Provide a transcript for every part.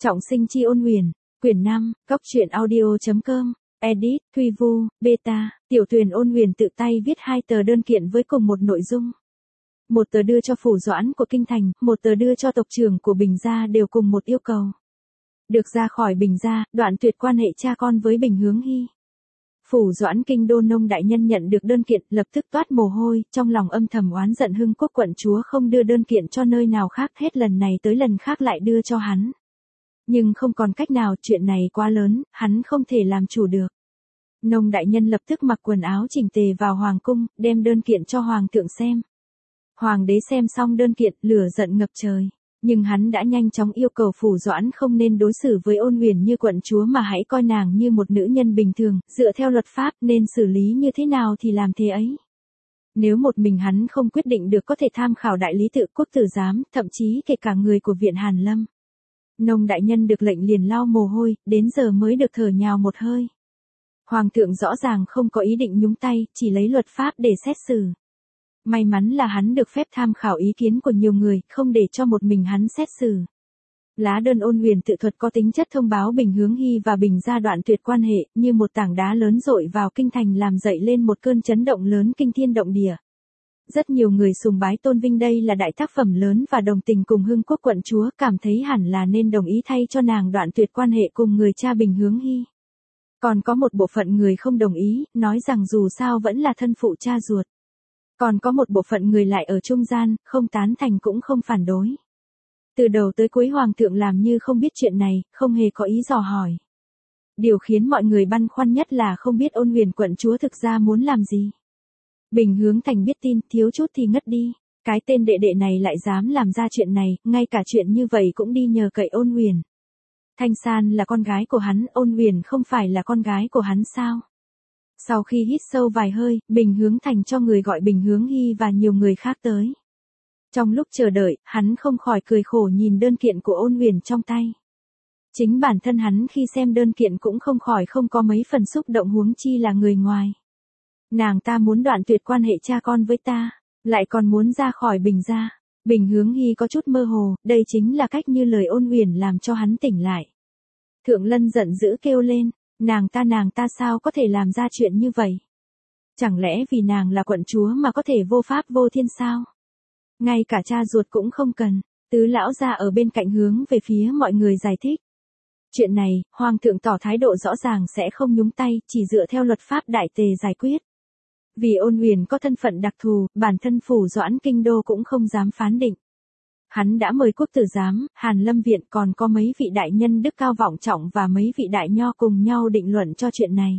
Trọng sinh chi ôn huyền, quyển 5, góc truyện audio.com, edit, Thuy Vu, beta, Tiểu Tuyền ôn huyền tự tay viết 2 tờ đơn kiện với cùng một nội dung. Một tờ đưa cho phủ doãn của Kinh Thành, một tờ đưa cho tộc trưởng của Bình Gia đều cùng một yêu cầu. Được ra khỏi Bình Gia, đoạn tuyệt quan hệ cha con với Bình Hướng Hy. Phủ doãn Kinh Đô Nông đại nhân nhận được đơn kiện, lập tức toát mồ hôi, trong lòng âm thầm oán giận Hưng Quốc quận chúa không đưa đơn kiện cho nơi nào khác, hết lần này tới lần khác lại đưa cho hắn. Nhưng không còn cách nào, chuyện này quá lớn, hắn không thể làm chủ được. Nông đại nhân lập tức mặc quần áo chỉnh tề vào hoàng cung, đem đơn kiện cho hoàng thượng xem. Hoàng đế xem xong đơn kiện, lửa giận ngập trời. Nhưng hắn đã nhanh chóng yêu cầu phủ doãn không nên đối xử với ôn huyền như quận chúa mà hãy coi nàng như một nữ nhân bình thường, dựa theo luật pháp nên xử lý như thế nào thì làm thế ấy. Nếu một mình hắn không quyết định được có thể tham khảo đại lý tự quốc tử giám, thậm chí kể cả người của viện Hàn Lâm. Nông đại nhân được lệnh liền lau mồ hôi, đến giờ mới được thở nhào một hơi. Hoàng thượng rõ ràng không có ý định nhúng tay, chỉ lấy luật pháp để xét xử. May mắn là hắn được phép tham khảo ý kiến của nhiều người, không để cho một mình hắn xét xử. Lá đơn ôn huyền tự thuật có tính chất thông báo Bình Hướng Hy và Bình Gia đoạn tuyệt quan hệ, như một tảng đá lớn dội vào kinh thành làm dậy lên một cơn chấn động lớn kinh thiên động địa. Rất nhiều người sùng bái tôn vinh đây là đại tác phẩm lớn và đồng tình cùng Hưng Quốc quận chúa, cảm thấy hẳn là nên đồng ý thay cho nàng đoạn tuyệt quan hệ cùng người cha Bình Hướng Hy. Còn có một bộ phận người không đồng ý, nói rằng dù sao vẫn là thân phụ cha ruột. Còn có một bộ phận người lại ở trung gian, không tán thành cũng không phản đối. Từ đầu tới cuối hoàng thượng làm như không biết chuyện này, không hề có ý dò hỏi. Điều khiến mọi người băn khoăn nhất là không biết ôn huyền quận chúa thực ra muốn làm gì. Bình Hướng Thành biết tin, thiếu chút thì ngất đi. Cái tên đệ đệ này lại dám làm ra chuyện này, ngay cả chuyện như vậy cũng đi nhờ cậy ôn huyền. Thanh San là con gái của hắn, ôn huyền không phải là con gái của hắn sao? Sau khi hít sâu vài hơi, Bình Hướng Thành cho người gọi Bình Hướng Hy và nhiều người khác tới. Trong lúc chờ đợi, hắn không khỏi cười khổ nhìn đơn kiện của ôn huyền trong tay. Chính bản thân hắn khi xem đơn kiện cũng không khỏi không có mấy phần xúc động, huống chi là người ngoài. Nàng ta muốn đoạn tuyệt quan hệ cha con với ta, lại còn muốn ra khỏi Bình Gia. Bình Hướng Hy có chút mơ hồ, đây chính là cách như lời ôn huyền làm cho hắn tỉnh lại. Thượng Lân giận dữ kêu lên, nàng ta sao có thể làm ra chuyện như vậy? Chẳng lẽ vì nàng là quận chúa mà có thể vô pháp vô thiên sao? Ngay cả cha ruột cũng không cần. Tứ lão gia ở bên cạnh hướng về phía mọi người giải thích. Chuyện này, hoàng thượng tỏ thái độ rõ ràng sẽ không nhúng tay, chỉ dựa theo luật pháp đại tề giải quyết. Vì ôn huyền có thân phận đặc thù, bản thân phủ doãn kinh đô cũng không dám phán định. Hắn đã mời quốc tử giám, Hàn Lâm viện, còn có mấy vị đại nhân đức cao vọng trọng và mấy vị đại nho cùng nhau định luận cho chuyện này.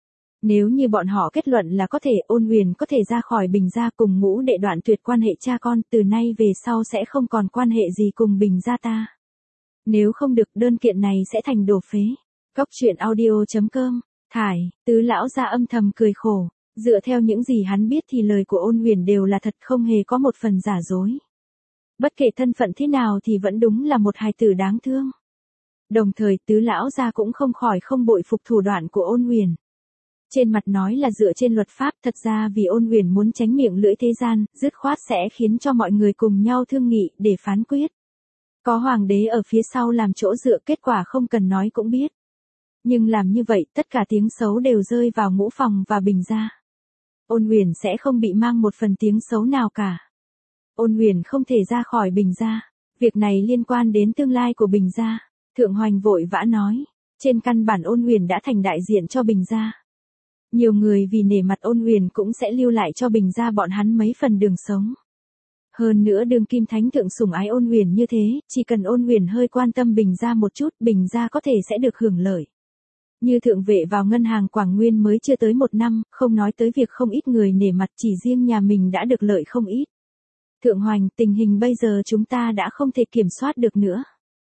Nếu như bọn họ kết luận là có thể, ôn huyền có thể ra khỏi Bình Gia cùng ngũ đệ đoạn tuyệt quan hệ cha con, từ nay về sau sẽ không còn quan hệ gì cùng Bình Gia ta. Nếu không được, đơn kiện này sẽ thành đồ phế. Góc truyện audio.com, thải, tứ lão gia âm thầm cười khổ. Dựa theo những gì hắn biết thì lời của ôn huyền đều là thật, không hề có một phần giả dối. Bất kể thân phận thế nào thì vẫn đúng là một hài tử đáng thương. Đồng thời tứ lão gia cũng không khỏi không bội phục thủ đoạn của ôn huyền. Trên mặt nói là dựa trên luật pháp, thật ra vì ôn huyền muốn tránh miệng lưỡi thế gian, dứt khoát sẽ khiến cho mọi người cùng nhau thương nghị để phán quyết. Có hoàng đế ở phía sau làm chỗ dựa, kết quả không cần nói cũng biết. Nhưng làm như vậy, tất cả tiếng xấu đều rơi vào Ngũ Phòng và Bình Gia. Ôn huyền sẽ không bị mang một phần tiếng xấu nào cả. Ôn huyền không thể ra khỏi Bình Gia. Việc này liên quan đến tương lai của Bình Gia. Thượng Hoành vội vã nói. Trên căn bản ôn huyền đã thành đại diện cho Bình Gia. Nhiều người vì nể mặt ôn huyền cũng sẽ lưu lại cho Bình Gia bọn hắn mấy phần đường sống. Hơn nữa đương kim thánh thượng sủng ái ôn huyền như thế, chỉ cần ôn huyền hơi quan tâm Bình Gia một chút, Bình Gia có thể sẽ được hưởng lợi. Như thượng vệ vào ngân hàng Quảng Nguyên mới chưa tới 1 năm, không nói tới việc không ít người nể mặt, chỉ riêng nhà mình đã được lợi không ít. Thượng Hoành, tình hình bây giờ chúng ta đã không thể kiểm soát được nữa.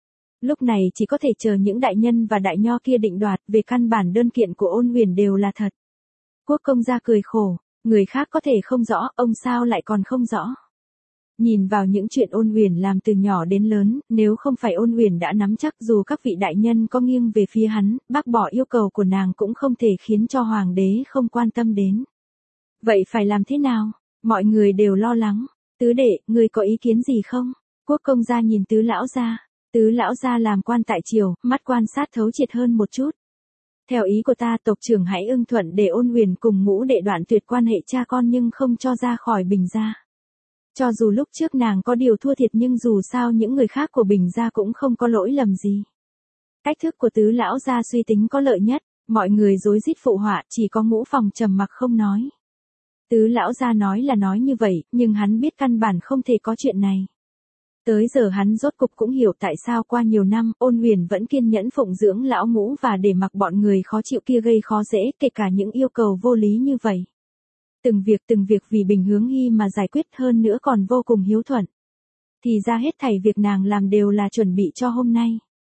Lúc này chỉ có thể chờ những đại nhân và đại nho kia định đoạt, về căn bản đơn kiện của ôn huyền đều là thật. Quốc công gia cười khổ, người khác có thể không rõ, ông sao lại còn không rõ. Nhìn vào những chuyện ôn huyền làm từ nhỏ đến lớn, nếu không phải ôn huyền đã nắm chắc, dù các vị đại nhân có nghiêng về phía hắn, bác bỏ yêu cầu của nàng cũng không thể khiến cho hoàng đế không quan tâm đến. Vậy phải làm thế nào? Mọi người đều lo lắng. Tứ đệ, ngươi có ý kiến gì không? Quốc công gia nhìn tứ lão gia. Tứ lão gia làm quan tại triều, mắt quan sát thấu triệt hơn một chút. Theo ý của ta, tộc trưởng hãy ưng thuận để Ôn Huyền cùng Ngũ Đệ đoạn tuyệt quan hệ cha con nhưng không cho ra khỏi Bình gia. Cho dù lúc trước nàng có điều thua thiệt nhưng dù sao những người khác của Bình gia cũng không có lỗi lầm gì. Cách thức của tứ lão gia suy tính có lợi nhất, mọi người rối rít phụ họa, chỉ có Ngũ Phòng trầm mặc không nói. Tứ lão gia nói là nói như vậy, nhưng hắn biết căn bản không thể có chuyện này. Tới giờ hắn rốt cục cũng hiểu tại sao qua nhiều năm, Ôn Huyền vẫn kiên nhẫn phụng dưỡng lão Ngũ và để mặc bọn người khó chịu kia gây khó dễ, kể cả những yêu cầu vô lý như vậy. Từng việc vì Bình Hướng Hy mà giải quyết, hơn nữa còn vô cùng hiếu thuận. Thì ra hết thảy việc nàng làm đều là chuẩn bị cho hôm nay.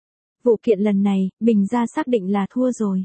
Vụ kiện lần này, Bình gia xác định là thua rồi.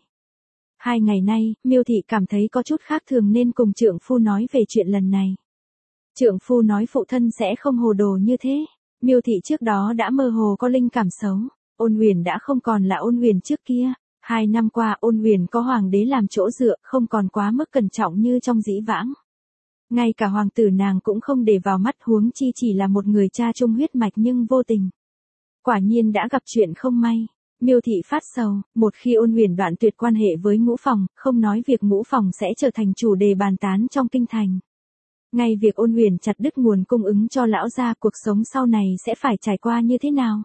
2 ngày nay, Miêu Thị cảm thấy có chút khác thường nên cùng trượng phu nói về chuyện lần này. Trượng phu nói phụ thân sẽ không hồ đồ như thế. Miêu Thị trước đó đã mơ hồ có linh cảm xấu. Ôn Huyền đã không còn là Ôn Huyền trước kia. 2 năm qua Ôn Huyền có hoàng đế làm chỗ dựa, không còn quá mức cẩn trọng như trong dĩ vãng. Ngay cả hoàng tử nàng cũng không để vào mắt, huống chi chỉ là một người cha chung huyết mạch nhưng vô tình. Quả nhiên đã gặp chuyện không may. Miêu Thị phát sầu, một khi Ôn Huyền đoạn tuyệt quan hệ với Ngũ Phòng, không nói việc Ngũ Phòng sẽ trở thành chủ đề bàn tán trong kinh thành. Ngay việc Ôn Huyền chặt đứt nguồn cung ứng cho lão gia, cuộc sống sau này sẽ phải trải qua như thế nào?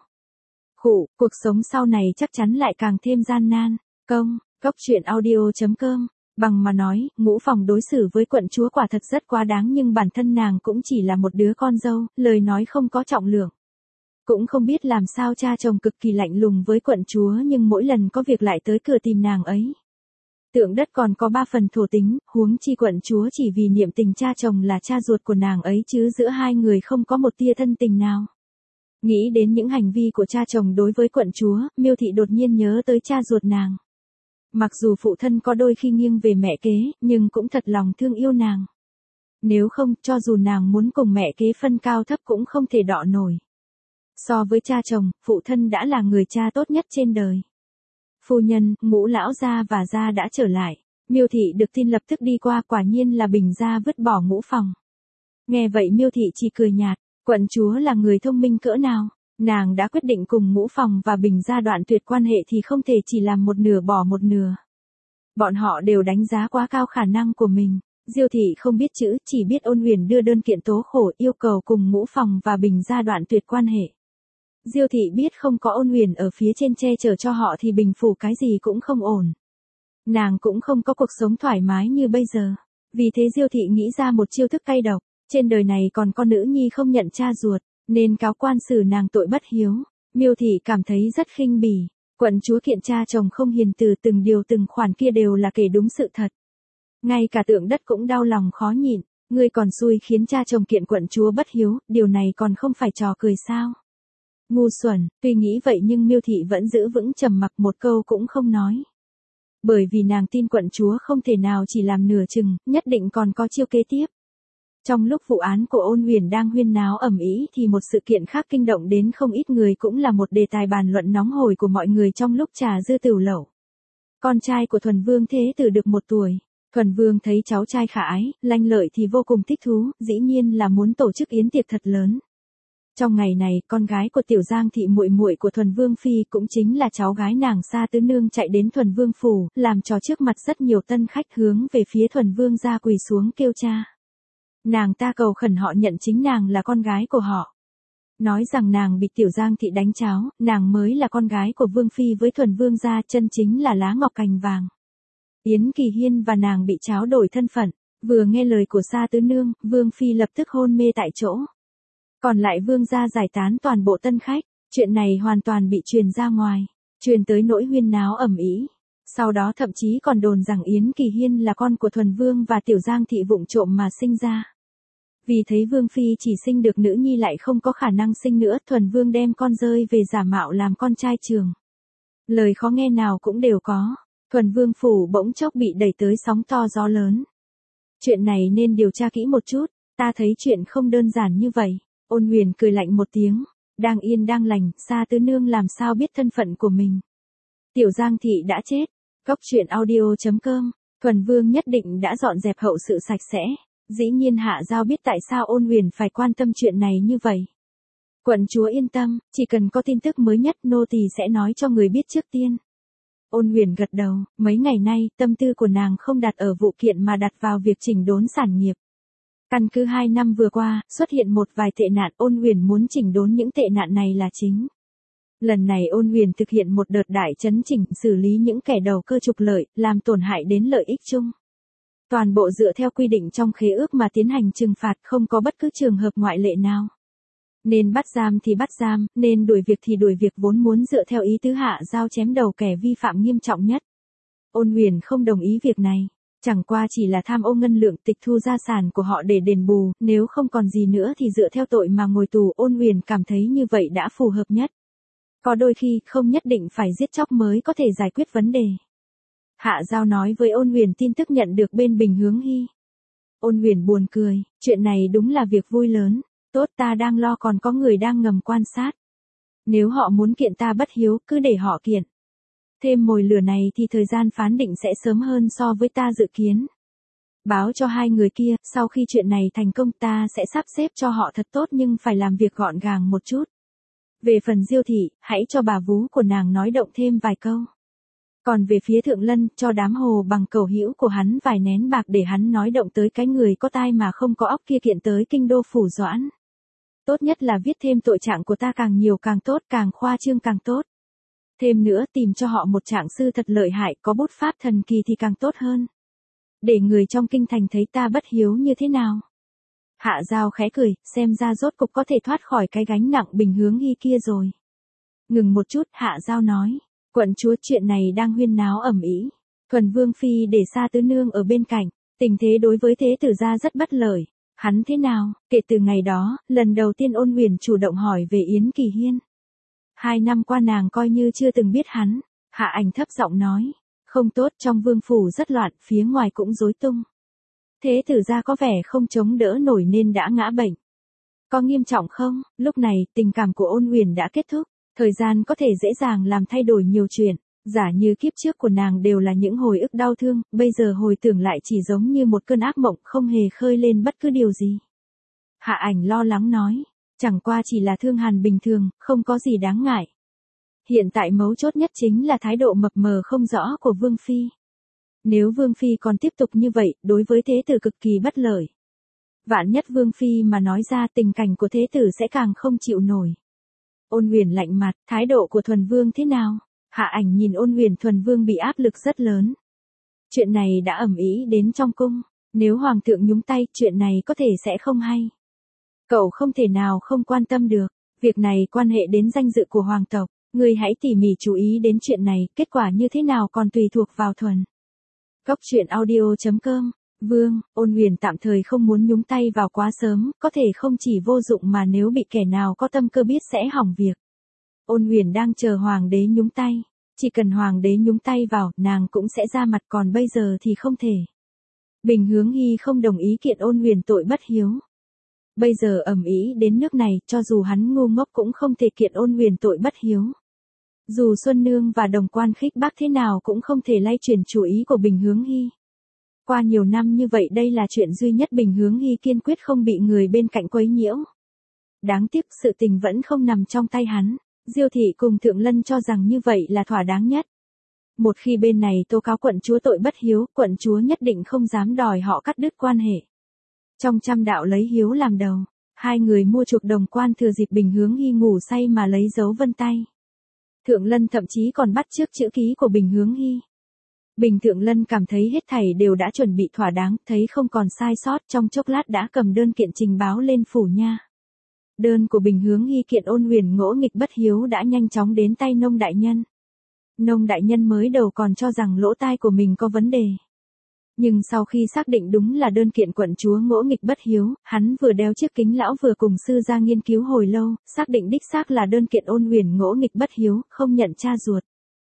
Cuộc sống sau này chắc chắn lại càng thêm gian nan. Góc truyện audio.com Bằng mà nói, Ngũ Phòng đối xử với quận chúa quả thật rất quá đáng nhưng bản thân nàng cũng chỉ là một đứa con dâu, lời nói không có trọng lượng. Cũng không biết làm sao cha chồng cực kỳ lạnh lùng với quận chúa nhưng mỗi lần có việc lại tới cửa tìm nàng ấy. Tượng Đất còn có 3 phần thổ tính, huống chi quận chúa chỉ vì niệm tình cha chồng là cha ruột của nàng ấy chứ giữa hai người không có một tia thân tình nào. Nghĩ đến những hành vi của cha chồng đối với quận chúa, Miêu Thị đột nhiên nhớ tới cha ruột nàng. Mặc dù phụ thân có đôi khi nghiêng về mẹ kế, nhưng cũng thật lòng thương yêu nàng. Nếu không, cho dù nàng muốn cùng mẹ kế phân cao thấp cũng không thể đọ nổi. So với cha chồng, phụ thân đã là người cha tốt nhất trên đời. Phu nhân, Ngũ lão gia và gia đã trở lại. Miêu Thị được tin lập tức đi qua, quả nhiên là Bình gia vứt bỏ Ngũ Phòng. Nghe vậy Miêu Thị chỉ cười nhạt, quận chúa là người thông minh cỡ nào, nàng đã quyết định cùng Ngũ Phòng và Bình gia đoạn tuyệt quan hệ thì không thể chỉ làm một nửa bỏ một nửa. Bọn họ đều đánh giá quá cao khả năng của mình. Diêu Thị không biết chữ, chỉ biết Ôn Huyền đưa đơn kiện tố khổ yêu cầu cùng Ngũ Phòng và Bình gia đoạn tuyệt quan hệ. Diêu Thị biết không có Ôn Huyền ở phía trên che chở cho họ thì Bình phủ cái gì cũng không ổn. Nàng cũng không có cuộc sống thoải mái như bây giờ. Vì thế Diêu Thị nghĩ ra một chiêu thức cay độc. Trên đời này còn có nữ nhi không nhận cha ruột, nên cáo quan xử nàng tội bất hiếu. Miêu Thị cảm thấy rất khinh bỉ. Quận chúa kiện cha chồng không hiền từ, từng điều từng khoản kia đều là kể đúng sự thật. Ngay cả Tượng Đất cũng đau lòng khó nhịn. Ngươi còn xui khiến cha chồng kiện quận chúa bất hiếu, điều này còn không phải trò cười sao? Ngu xuẩn, tuy nghĩ vậy nhưng Miêu Thị vẫn giữ vững trầm mặc, một câu cũng không nói. Bởi vì nàng tin quận chúa không thể nào chỉ làm nửa chừng, nhất định còn có chiêu kế tiếp. Trong lúc vụ án của Ôn Huyền đang huyên náo ầm ĩ thì một sự kiện khác kinh động đến không ít người, cũng là một đề tài bàn luận nóng hổi của mọi người trong lúc trà dư tửu lẩu. Con trai của Thuần Vương Thế Tử được 1 tuổi. Thuần Vương thấy cháu trai khả ái, lanh lợi thì vô cùng thích thú, dĩ nhiên là muốn tổ chức yến tiệc thật lớn. Trong ngày này, con gái của Tiểu Giang Thị, muội muội của Thuần Vương phi, cũng chính là cháu gái nàng Sa Tứ Nương, chạy đến Thuần Vương phủ, làm trò trước mặt rất nhiều tân khách, hướng về phía Thuần Vương gia quỳ xuống kêu cha. Nàng ta cầu khẩn họ nhận chính nàng là con gái của họ. Nói rằng nàng bị Tiểu Giang Thị đánh cháo, nàng mới là con gái của Vương phi với Thuần Vương gia, chân chính là lá ngọc cành vàng. Yến Kỳ Hiên và nàng bị tráo đổi thân phận, vừa nghe lời của Sa Tứ Nương, Vương phi lập tức hôn mê tại chỗ. Còn lại Vương gia giải tán toàn bộ tân khách, chuyện này hoàn toàn bị truyền ra ngoài, truyền tới nỗi huyên náo ầm ĩ. Sau đó thậm chí còn đồn rằng Yến Kỳ Hiên là con của Thuần Vương và Tiểu Giang Thị vụng trộm mà sinh ra. Vì thấy Vương phi chỉ sinh được nữ nhi lại không có khả năng sinh nữa, Thuần Vương đem con rơi về giả mạo làm con trai trường. Lời khó nghe nào cũng đều có. Thuần Vương phủ bỗng chốc bị đẩy tới sóng to gió lớn. Chuyện này nên điều tra kỹ một chút, ta thấy chuyện không đơn giản như vậy. Ôn Huyền cười lạnh một tiếng, đang yên đang lành, Sa Tứ Nương làm sao biết thân phận của mình. Tiểu Giang Thị đã chết. Góc truyện audio.com Thuần Vương nhất định đã dọn dẹp hậu sự sạch sẽ. Dĩ nhiên Hạ Giao biết tại sao Ôn Huyền phải quan tâm chuyện này như vậy. Quận chúa yên tâm, chỉ cần có tin tức mới nhất nô tỳ sẽ nói cho người biết trước tiên. Ôn Huyền gật đầu, mấy ngày nay, tâm tư của nàng không đặt ở vụ kiện mà đặt vào việc chỉnh đốn sản nghiệp. Căn cứ 2 năm vừa qua, xuất hiện một vài tệ nạn, Ôn Huyền muốn chỉnh đốn những tệ nạn này là chính. Lần này Ôn Huyền thực hiện một đợt đại chấn chỉnh, xử lý những kẻ đầu cơ trục lợi, làm tổn hại đến lợi ích chung. Toàn bộ dựa theo quy định trong khế ước mà tiến hành trừng phạt, không có bất cứ trường hợp ngoại lệ nào. Nên bắt giam thì bắt giam, nên đuổi việc thì đuổi việc, vốn muốn dựa theo ý tứ hạ dao chém đầu kẻ vi phạm nghiêm trọng nhất. Ôn Huyền không đồng ý việc này, chẳng qua chỉ là tham ô ngân lượng, tịch thu gia sản của họ để đền bù, nếu không còn gì nữa thì dựa theo tội mà ngồi tù. Ôn Huyền cảm thấy như vậy đã phù hợp nhất. Có đôi khi không nhất định phải giết chóc mới có thể giải quyết vấn đề. Hạ Giao nói với Ôn Huyền tin tức nhận được bên Bình Hướng Hy. Ôn Huyền buồn cười, chuyện này đúng là việc vui lớn. Tốt, ta đang lo còn có người đang ngầm quan sát. Nếu họ muốn kiện ta bất hiếu, cứ để họ kiện. Thêm mồi lửa này thì thời gian phán định sẽ sớm hơn so với ta dự kiến. Báo cho hai người kia, sau khi chuyện này thành công ta sẽ sắp xếp cho họ thật tốt nhưng phải làm việc gọn gàng một chút. Về phần Diêu thị, hãy cho bà vú của nàng nói động thêm vài câu. Còn về phía Thượng Lân, cho đám Hồ Bằng cầu hữu của hắn vài nén bạc để hắn nói động tới cái người có tai mà không có óc kia kiện tới kinh đô Phủ Doãn. Tốt nhất là viết thêm tội trạng của ta càng nhiều càng tốt, càng khoa trương càng tốt. Thêm nữa tìm cho họ một trạng sư thật lợi hại, có bút pháp thần kỳ thì càng tốt hơn. Để người trong kinh thành thấy ta bất hiếu như thế nào. Hạ Giao khẽ cười, xem ra rốt cục có thể thoát khỏi cái gánh nặng Bình Hướng Hy kia rồi. Ngừng một chút, Hạ Giao nói, quận chúa, chuyện này đang huyên náo ầm ĩ. Thuần Vương phi để Sa Tứ Nương ở bên cạnh, tình thế đối với Thế tử gia rất bất lợi. Hắn thế nào? Kể từ ngày đó, lần đầu tiên Ôn Huyền chủ động hỏi về Yến Kỳ Hiên. 2 năm qua nàng coi như chưa từng biết hắn. Hạ Ảnh thấp giọng nói, không tốt, trong vương phủ rất loạn, phía ngoài cũng rối tung. Thế tử gia có vẻ không chống đỡ nổi nên đã ngã bệnh. Có nghiêm trọng không? Lúc này, tình cảm của Ôn Huyền đã kết thúc. Thời gian có thể dễ dàng làm thay đổi nhiều chuyện. Giả như kiếp trước của nàng đều là những hồi ức đau thương, bây giờ hồi tưởng lại chỉ giống như một cơn ác mộng, không hề khơi lên bất cứ điều gì. Hạ Ảnh lo lắng nói, chẳng qua chỉ là thương hàn bình thường, không có gì đáng ngại. Hiện tại mấu chốt nhất chính là thái độ mập mờ không rõ của Vương Phi. Nếu Vương Phi còn tiếp tục như vậy, đối với Thế tử cực kỳ bất lợi. Vạn nhất Vương Phi mà nói ra, tình cảnh của Thế tử sẽ càng không chịu nổi. Ôn Huyền lạnh mặt, thái độ của Thuần Vương thế nào? Hạ Ảnh nhìn Ôn Huyền. Thuần Vương bị áp lực rất lớn. Chuyện này đã ầm ĩ đến trong cung. Nếu Hoàng thượng nhúng tay, chuyện này có thể sẽ không hay. Cậu không thể nào không quan tâm được. Việc này quan hệ đến danh dự của Hoàng tộc. Ngươi hãy tỉ mỉ chú ý đến chuyện này, kết quả như thế nào còn tùy thuộc vào Thuần. Cốc truyện audio.com. Vương, Ôn Huyền tạm thời không muốn nhúng tay vào quá sớm, có thể không chỉ vô dụng mà nếu bị kẻ nào có tâm cơ biết sẽ hỏng việc. Ôn Huyền đang chờ Hoàng đế nhúng tay. Chỉ cần Hoàng đế nhúng tay vào, nàng cũng sẽ ra mặt, còn bây giờ thì không thể. Bình Hướng Hy không đồng ý kiện Ôn Huyền tội bất hiếu. Bây giờ ầm ĩ đến nước này, cho dù hắn ngu ngốc cũng không thể kiện Ôn Huyền tội bất hiếu. Dù Xuân Nương và Đồng Quan Khích Bác thế nào cũng không thể lay chuyển chủ ý của Bình Hướng Hy. Qua nhiều năm như vậy đây là chuyện duy nhất Bình Hướng Hy kiên quyết không bị người bên cạnh quấy nhiễu. Đáng tiếc sự tình vẫn không nằm trong tay hắn. Diêu thị cùng Thượng Lân cho rằng như vậy là thỏa đáng nhất. Một khi bên này tố cáo quận chúa tội bất hiếu, quận chúa nhất định không dám đòi họ cắt đứt quan hệ. Trong trăm đạo lấy hiếu làm đầu, hai người mua chuộc Đồng Quan thừa dịp Bình Hướng Hy ngủ say mà lấy dấu vân tay. Thượng Lân thậm chí còn bắt chước chữ ký của Bình Hướng Hy. Bình Thượng Lân cảm thấy hết thảy đều đã chuẩn bị thỏa đáng, thấy không còn sai sót, trong chốc lát đã cầm đơn kiện trình báo lên phủ nha. Đơn của Bình Hướng Hy kiện Ôn Huyền ngỗ nghịch bất hiếu đã nhanh chóng đến tay Nông đại nhân. Nông đại nhân mới đầu còn cho rằng lỗ tai của mình có vấn đề. Nhưng sau khi xác định đúng là đơn kiện quận chúa ngỗ nghịch bất hiếu, hắn vừa đeo chiếc kính lão vừa cùng sư gia nghiên cứu hồi lâu, xác định đích xác là đơn kiện Ôn Huyền ngỗ nghịch bất hiếu, không nhận cha ruột.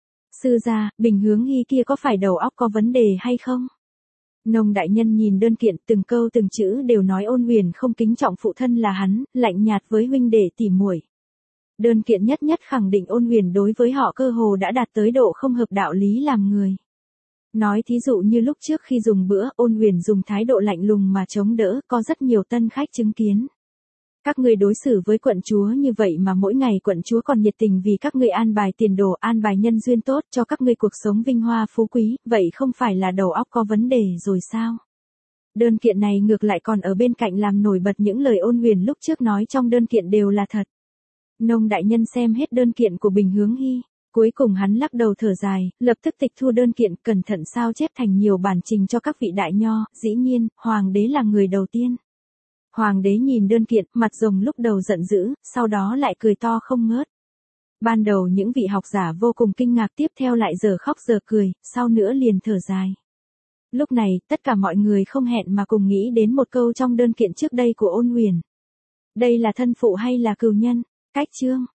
Sư gia, Bình Hướng Hy kia có phải đầu óc có vấn đề hay không? Nông đại nhân nhìn đơn kiện, từng câu từng chữ đều nói Ôn Huyền không kính trọng phụ thân là hắn, lạnh nhạt với huynh đệ tỉ muội. Đơn kiện nhất nhất khẳng định Ôn Huyền đối với họ cơ hồ đã đạt tới độ không hợp đạo lý làm người. Nói thí dụ như lúc trước khi dùng bữa, Ôn Huyền dùng thái độ lạnh lùng mà chống đỡ, có rất nhiều tân khách chứng kiến. Các ngươi đối xử với quận chúa như vậy mà mỗi ngày quận chúa còn nhiệt tình vì các ngươi an bài tiền đồ, an bài nhân duyên tốt cho các ngươi cuộc sống vinh hoa phú quý, vậy không phải là đầu óc có vấn đề rồi sao? Đơn kiện này ngược lại còn ở bên cạnh làm nổi bật những lời Ôn Huyền lúc trước nói trong đơn kiện đều là thật. Nông đại nhân xem hết đơn kiện của Bình Hướng Hy, cuối cùng hắn lắc đầu thở dài, lập tức tịch thu đơn kiện, cẩn thận sao chép thành nhiều bản trình cho các vị đại nho, dĩ nhiên, hoàng đế là người đầu tiên. Hoàng đế nhìn đơn kiện, mặt rồng lúc đầu giận dữ, sau đó lại cười to không ngớt. Ban đầu những vị học giả vô cùng kinh ngạc, tiếp theo lại giờ khóc giờ cười, sau nữa liền thở dài. Lúc này, tất cả mọi người không hẹn mà cùng nghĩ đến một câu trong đơn kiện trước đây của Ôn Huyền. Đây là thân phụ hay là cừu nhân? Cách chương